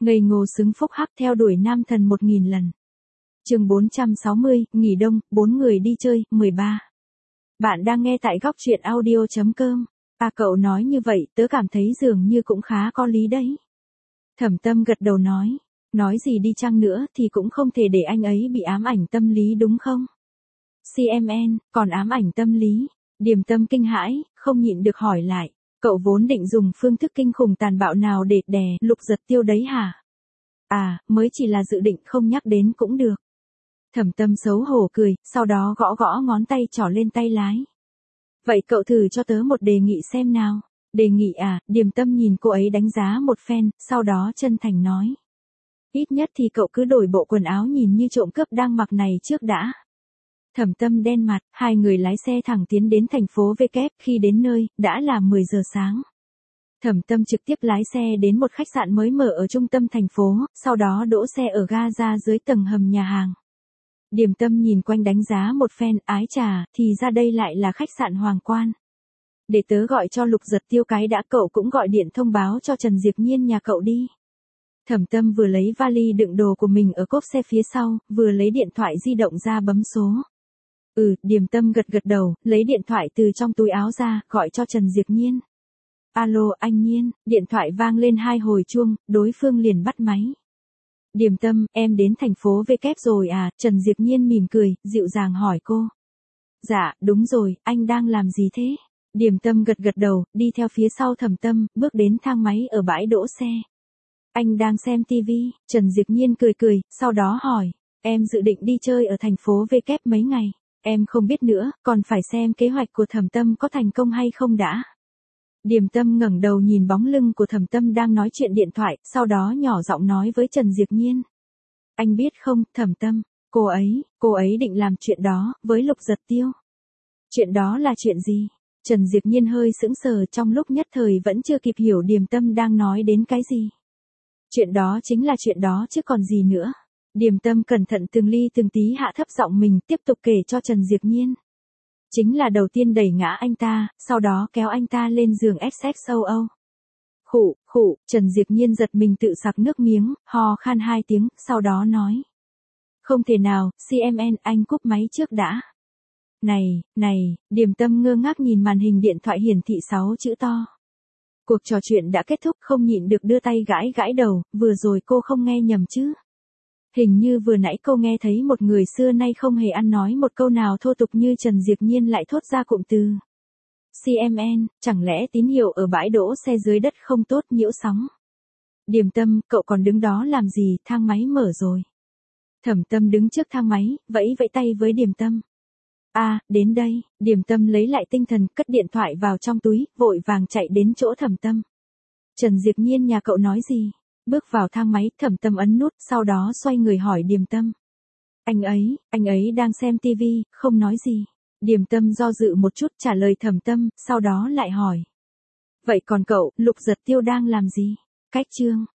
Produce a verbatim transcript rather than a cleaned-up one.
Ngây ngô xứng phúc hắc theo đuổi nam thần một nghìn lần. Chương bốn trăm sáu mươi, nghỉ đông, bốn người đi chơi, mười ba. Bạn đang nghe tại góc truyện audio chấm com. À cậu nói như vậy, tớ cảm thấy dường như cũng khá có lý đấy. Thẩm Tâm gật đầu nói, nói gì đi chăng nữa thì cũng không thể để anh ấy bị ám ảnh tâm lý đúng không? xê em en, còn ám ảnh tâm lý. Điềm Tâm kinh hãi, không nhịn được hỏi lại, cậu vốn định dùng phương thức kinh khủng tàn bạo nào để đè Lục Giật Tiêu đấy hả? À, mới chỉ là dự định, không nhắc đến cũng được. Thẩm Tâm xấu hổ cười, sau đó gõ gõ ngón tay trỏ lên tay lái. Vậy cậu thử cho tớ một đề nghị xem nào. Đề nghị à? Điềm Tâm nhìn cô ấy đánh giá một phen, sau đó chân thành nói. Ít nhất thì cậu cứ đổi bộ quần áo nhìn như trộm cướp đang mặc này trước đã. Thẩm Tâm đen mặt, hai người lái xe thẳng tiến đến thành phố V kép, khi đến nơi, đã là mười giờ sáng. Thẩm Tâm trực tiếp lái xe đến một khách sạn mới mở ở trung tâm thành phố, sau đó đỗ xe ở ga ra dưới tầng hầm nhà hàng. Điềm Tâm nhìn quanh đánh giá một phen, ái chà, thì ra đây lại là khách sạn Hoàng Quan. Để tớ gọi cho Lục Giật Tiêu cái đã, cậu cũng gọi điện thông báo cho Trần Diệp Nhiên nhà cậu đi. Thẩm Tâm vừa lấy vali đựng đồ của mình ở cốp xe phía sau, vừa lấy điện thoại di động ra bấm số. Ừ, Điềm Tâm gật gật đầu, lấy điện thoại từ trong túi áo ra, gọi cho Trần Diệp Nhiên. Alo, anh Nhiên, điện thoại vang lên hai hồi chuông, đối phương liền bắt máy. Điềm Tâm, em đến thành phố V kép rồi à? Trần Diệp Nhiên mỉm cười, dịu dàng hỏi cô. Dạ, đúng rồi, anh đang làm gì thế? Điềm Tâm gật gật đầu, đi theo phía sau Thẩm Tâm, bước đến thang máy ở bãi đỗ xe. Anh đang xem tivi. Trần Diệp Nhiên cười cười, sau đó hỏi, em dự định đi chơi ở thành phố V kép mấy ngày? Em không biết nữa, còn phải xem kế hoạch của Thẩm Tâm có thành công hay không đã. Điềm Tâm ngẩng đầu nhìn bóng lưng của Thẩm Tâm đang nói chuyện điện thoại, sau đó nhỏ giọng nói với Trần Diệp Nhiên. Anh biết không, Thẩm Tâm, cô ấy, cô ấy định làm chuyện đó, với Lục Giật Tiêu. Chuyện đó là chuyện gì? Trần Diệp Nhiên hơi sững sờ, trong lúc nhất thời vẫn chưa kịp hiểu Điềm Tâm đang nói đến cái gì. Chuyện đó chính là chuyện đó chứ còn gì nữa. Điềm Tâm cẩn thận từng ly từng tí hạ thấp giọng mình, tiếp tục kể cho Trần Diệp Nhiên. Chính là đầu tiên đẩy ngã anh ta, sau đó kéo anh ta lên giường ét ích o o. Khụ, khụ, Trần Diệp Nhiên giật mình tự sặc nước miếng, ho khan hai tiếng, sau đó nói. Không thể nào, xê em en, anh cúp máy trước đã. Này, này, Điềm Tâm ngơ ngác nhìn màn hình điện thoại hiển thị sáu chữ to. Cuộc trò chuyện đã kết thúc, không nhịn được đưa tay gãi gãi đầu, vừa rồi cô không nghe nhầm chứ. Hình như vừa nãy cô nghe thấy một người xưa nay không hề ăn nói một câu nào thô tục như Trần Diệp Nhiên lại thốt ra cụm từ. xê em en, chẳng lẽ tín hiệu ở bãi đỗ xe dưới đất không tốt, nhiễu sóng. Điềm Tâm, cậu còn đứng đó làm gì, thang máy mở rồi. Thẩm Tâm đứng trước thang máy, vẫy vẫy tay với Điềm Tâm. À, đến đây. Điềm Tâm lấy lại tinh thần, cất điện thoại vào trong túi, vội vàng chạy đến chỗ Thẩm Tâm. Trần Diệp Nhiên nhà cậu nói gì? Bước vào thang máy, Thẩm Tâm ấn nút, sau đó xoay người hỏi Điềm Tâm. Anh ấy, anh ấy đang xem tivi, không nói gì. Điềm Tâm do dự một chút trả lời Thẩm Tâm, sau đó lại hỏi. Vậy còn cậu, Lục Giật Tiêu đang làm gì? Cách chương.